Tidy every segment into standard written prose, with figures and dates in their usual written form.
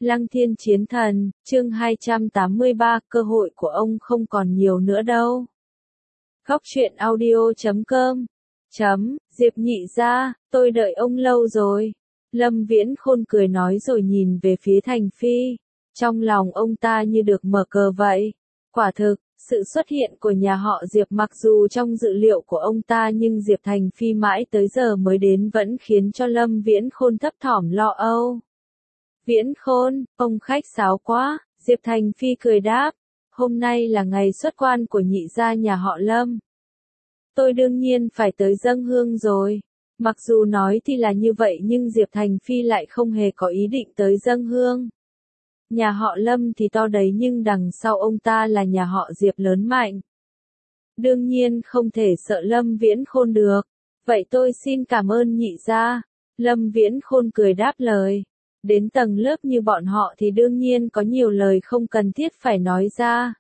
Lăng Thiên Chiến Thần, chương 283, cơ hội của ông không còn nhiều nữa đâu. Góc truyện audio.com Diệp nhị gia, tôi đợi ông lâu rồi. Lâm Viễn Khôn cười nói rồi nhìn về phía Thành Phi. Trong lòng ông ta như được mở cờ vậy. Quả thực, sự xuất hiện của nhà họ Diệp mặc dù trong dự liệu của ông ta nhưng Diệp Thành Phi mãi tới giờ mới đến vẫn khiến cho Lâm Viễn Khôn thấp thỏm lo âu. Viễn Khôn, ông khách sáo quá, Diệp Thành Phi cười đáp. Hôm nay là ngày xuất quan của nhị gia nhà họ Lâm. Tôi đương nhiên phải tới dâng hương rồi. Mặc dù nói thì là như vậy nhưng Diệp Thành Phi lại không hề có ý định tới dâng hương. Nhà họ Lâm thì to đấy nhưng đằng sau ông ta là nhà họ Diệp lớn mạnh. Đương nhiên không thể sợ Lâm Viễn Khôn được. Vậy tôi xin cảm ơn nhị gia. Lâm Viễn Khôn cười đáp lời. Đến tầng lớp như bọn họ thì đương nhiên có nhiều lời không cần thiết phải nói ra.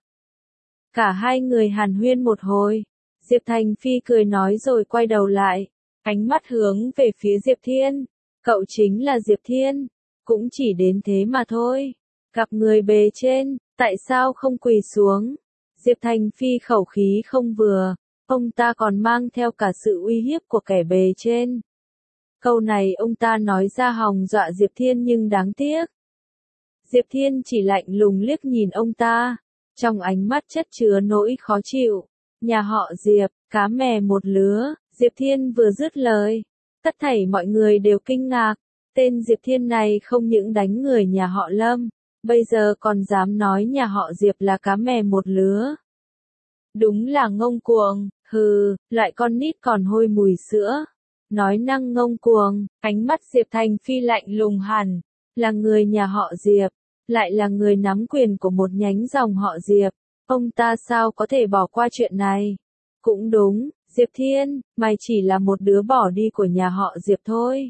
Cả hai người hàn huyên một hồi. Diệp Thành Phi cười nói rồi quay đầu lại. Ánh mắt hướng về phía Diệp Thiên. Cậu chính là Diệp Thiên. Cũng chỉ đến thế mà thôi. Gặp người bề trên, tại sao không quỳ xuống? Diệp Thành Phi khẩu khí không vừa. Ông ta còn mang theo cả sự uy hiếp của kẻ bề trên. Câu này ông ta nói ra hòng dọa Diệp Thiên nhưng đáng tiếc. Diệp Thiên chỉ lạnh lùng liếc nhìn ông ta. Trong ánh mắt chất chứa nỗi khó chịu. Nhà họ Diệp, cá mè một lứa. Diệp Thiên vừa dứt lời. Tất thảy mọi người đều kinh ngạc. Tên Diệp Thiên này không những đánh người nhà họ Lâm. Bây giờ còn dám nói nhà họ Diệp là cá mè một lứa. Đúng là ngông cuồng, hừ, loại con nít còn hôi mùi sữa. Nói năng ngông cuồng, ánh mắt Diệp Thành Phi lạnh lùng hẳn. Là người nhà họ Diệp, lại là người nắm quyền của một nhánh dòng họ Diệp. Ông ta sao có thể bỏ qua chuyện này? Cũng đúng, Diệp Thiên, mày chỉ là một đứa bỏ đi của nhà họ Diệp thôi.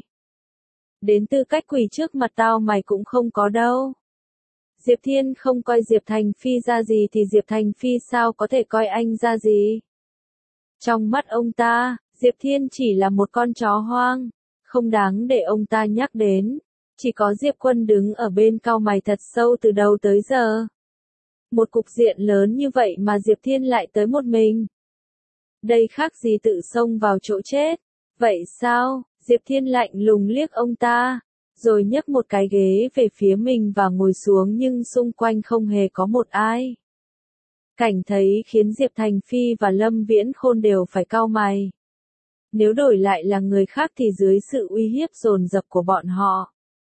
Đến tư cách quỳ trước mặt tao mày cũng không có đâu. Diệp Thiên không coi Diệp Thành Phi ra gì thì Diệp Thành Phi sao có thể coi anh ra gì? Trong mắt ông ta, Diệp Thiên chỉ là một con chó hoang, không đáng để ông ta nhắc đến. Chỉ có Diệp Quân đứng ở bên cau mày thật sâu từ đầu tới giờ. Một cục diện lớn như vậy mà Diệp Thiên lại tới một mình. Đây khác gì tự xông vào chỗ chết. Vậy sao? Diệp Thiên lạnh lùng liếc ông ta. Rồi nhấc một cái ghế về phía mình và ngồi xuống nhưng xung quanh không hề có một ai. Cảnh thấy khiến Diệp Thành Phi và Lâm Viễn Khôn đều phải cau mày. Nếu đổi lại là người khác thì dưới sự uy hiếp dồn dập của bọn họ,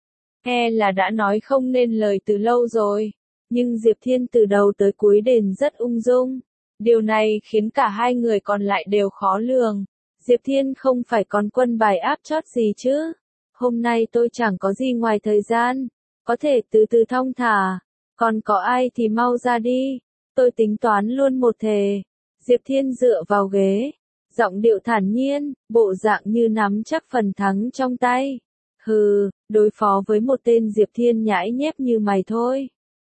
là đã nói không nên lời từ lâu rồi. Nhưng Diệp Thiên từ đầu tới cuối đền rất ung dung. Điều này khiến cả hai người còn lại đều khó lường. Diệp Thiên không phải con quân bài áp chót gì chứ. Hôm nay tôi chẳng có gì ngoài thời gian. Có thể từ từ thong thả. Còn có ai thì mau ra đi. Tôi tính toán luôn một thề. Diệp Thiên dựa vào ghế. Giọng điệu thản nhiên, bộ dạng như nắm chắc phần thắng trong tay. Hừ, đối phó với một tên Diệp Thiên nhãi nhép như mày thôi.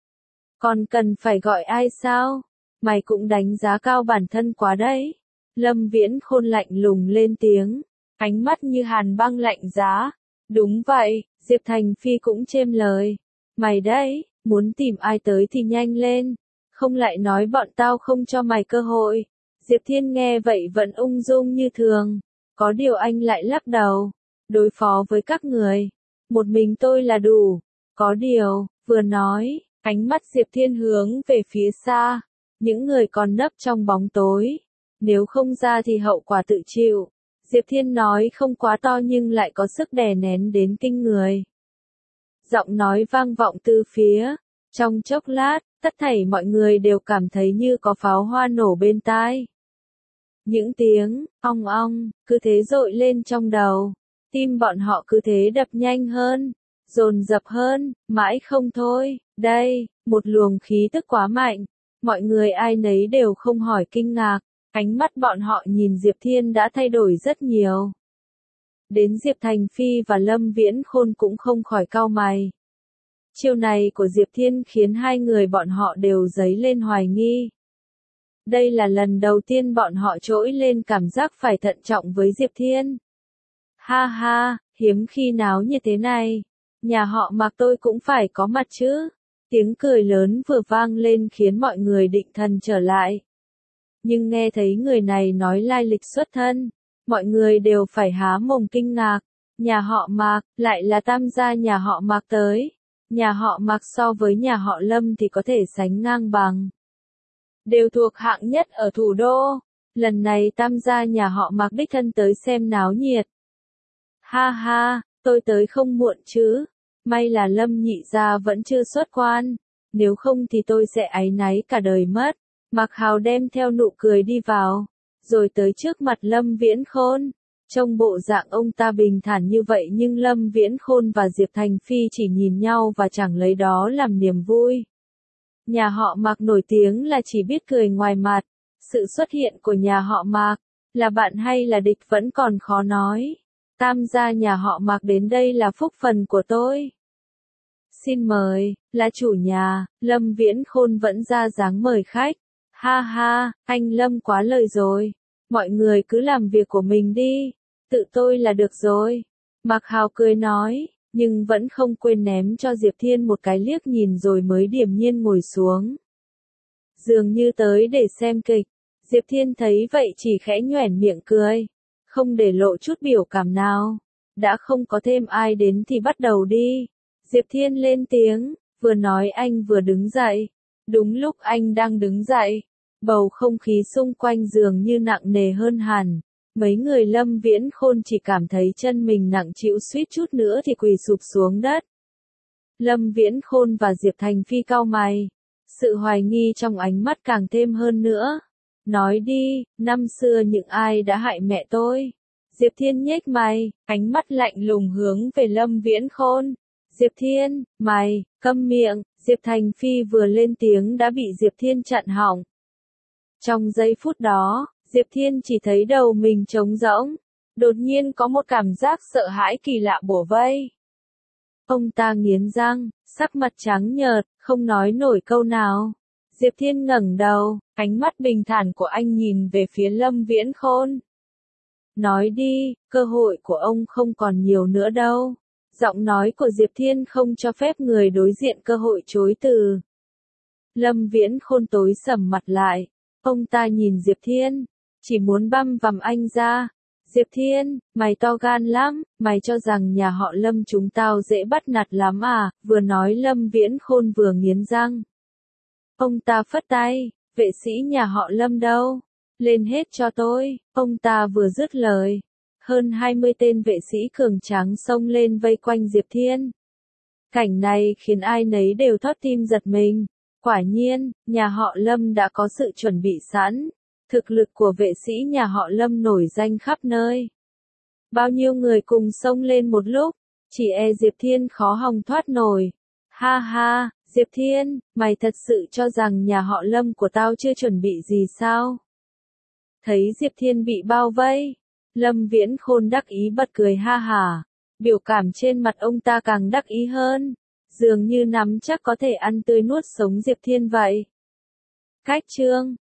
Còn cần phải gọi ai sao? Mày cũng đánh giá cao bản thân quá đấy. Lâm Viễn Khôn lạnh lùng lên tiếng. Ánh mắt như hàn băng lạnh giá. Đúng vậy, Diệp Thành Phi cũng chêm lời. Mày đấy, muốn tìm ai tới thì nhanh lên. Không lại nói bọn tao không cho mày cơ hội. Diệp Thiên nghe vậy vẫn ung dung như thường. Có điều anh lại lắc đầu. Đối phó với các người. Một mình tôi là đủ. Có điều, vừa nói, ánh mắt Diệp Thiên hướng về phía xa. Những người còn nấp trong bóng tối. Nếu không ra thì hậu quả tự chịu. Diệp Thiên nói không quá to nhưng lại có sức đè nén đến kinh người. Giọng nói vang vọng từ phía. Trong chốc lát, tất thảy mọi người đều cảm thấy như có pháo hoa nổ bên tai. Những tiếng, ong ong, cứ thế dội lên trong đầu. Tim bọn họ cứ thế đập nhanh hơn, dồn dập hơn, mãi không thôi. Đây, một luồng khí tức quá mạnh. Mọi người ai nấy đều không hỏi kinh ngạc. Ánh mắt bọn họ nhìn Diệp Thiên đã thay đổi rất nhiều. Đến Diệp Thành Phi và Lâm Viễn Khôn cũng không khỏi cau mày. Chiêu này của Diệp Thiên khiến hai người bọn họ đều dấy lên hoài nghi. Đây là lần đầu tiên bọn họ trỗi lên cảm giác phải thận trọng với Diệp Thiên. Ha ha, hiếm khi nào như thế này. nhà họ Mạc tôi cũng phải có mặt chứ. Tiếng cười lớn vừa vang lên khiến mọi người định thần trở lại. Nhưng nghe thấy người này nói lai lịch xuất thân, mọi người đều phải há mồm kinh ngạc. Nhà họ Mạc, lại là tam gia nhà họ Mạc tới. Nhà họ Mạc so với nhà họ Lâm thì có thể sánh ngang bằng. Đều thuộc hạng nhất ở thủ đô. Lần này tam gia nhà họ Mạc đích thân tới xem náo nhiệt. Ha ha, tôi tới không muộn chứ. May là Lâm nhị gia vẫn chưa xuất quan. Nếu không thì tôi sẽ áy náy cả đời mất. Mạc Hào đem theo nụ cười đi vào. Rồi tới trước mặt Lâm Viễn Khôn. Trong bộ dạng ông ta bình thản như vậy nhưng Lâm Viễn Khôn và Diệp Thành Phi chỉ nhìn nhau và chẳng lấy đó làm niềm vui. Nhà họ Mạc nổi tiếng là chỉ biết cười ngoài mặt. Sự xuất hiện của nhà họ Mạc, là bạn hay là địch vẫn còn khó nói. Tam gia nhà họ Mạc đến đây là phúc phần của tôi. Xin mời, là chủ nhà, Lâm Viễn Khôn vẫn ra dáng mời khách. Ha ha, anh Lâm quá lời rồi. Mọi người cứ làm việc của mình đi. Tự tôi là được rồi. Mạc Hào cười nói, nhưng vẫn không quên ném cho Diệp Thiên một cái liếc nhìn rồi mới điềm nhiên ngồi xuống. Dường như tới để xem kịch. Diệp Thiên thấy vậy chỉ khẽ nhoẻn miệng cười. Không để lộ chút biểu cảm nào. Đã không có thêm ai đến thì bắt đầu đi. Diệp Thiên lên tiếng, vừa nói anh vừa đứng dậy. Đúng lúc anh đang đứng dậy, bầu không khí xung quanh dường như nặng nề hơn hẳn. Mấy người Lâm Viễn Khôn chỉ cảm thấy chân mình nặng trĩu suýt chút nữa thì quỳ sụp xuống đất. Lâm Viễn Khôn và Diệp Thành Phi cau mày. Sự hoài nghi trong ánh mắt càng thêm hơn nữa. Nói đi, năm xưa những ai đã hại mẹ tôi? Diệp Thiên nhếch mày, ánh mắt lạnh lùng hướng về Lâm Viễn Khôn. Diệp Thiên, mày, câm miệng. Diệp Thành Phi vừa lên tiếng đã bị Diệp Thiên chặn họng. Trong giây phút đó, Diệp Thiên chỉ thấy đầu mình trống rỗng. Đột nhiên có một cảm giác sợ hãi kỳ lạ bủa vây. Ông ta nghiến răng, sắc mặt trắng nhợt, không nói nổi câu nào. Diệp Thiên ngẩng đầu, ánh mắt bình thản của anh nhìn về phía Lâm Viễn Khôn. Nói đi, cơ hội của ông không còn nhiều nữa đâu. Giọng nói của Diệp Thiên không cho phép người đối diện cơ hội chối từ. Lâm Viễn Khôn tối sầm mặt lại. Ông ta nhìn Diệp Thiên, chỉ muốn băm vằm anh ra. Diệp Thiên, mày to gan lắm, mày cho rằng nhà họ Lâm chúng tao dễ bắt nạt lắm à? Vừa nói Lâm Viễn Khôn vừa nghiến răng. Ông ta phất tay, vệ sĩ nhà họ Lâm đâu? Lên hết cho tôi. Ông ta vừa dứt lời. Hơn 20 tên vệ sĩ cường tráng xông lên vây quanh Diệp Thiên. Cảnh này khiến ai nấy đều thót tim giật mình. Quả nhiên, nhà họ Lâm đã có sự chuẩn bị sẵn. Thực lực của vệ sĩ nhà họ Lâm nổi danh khắp nơi. Bao nhiêu người cùng xông lên một lúc, chỉ e Diệp Thiên khó hòng thoát nổi. Ha ha, Diệp Thiên, mày thật sự cho rằng nhà họ Lâm của tao chưa chuẩn bị gì sao? Thấy Diệp Thiên bị bao vây, Lâm Viễn Khôn đắc ý bật cười ha hả. Biểu cảm trên mặt ông ta càng đắc ý hơn. Dường như nắm chắc có thể ăn tươi nuốt sống Diệp Thiên vậy. Cách chương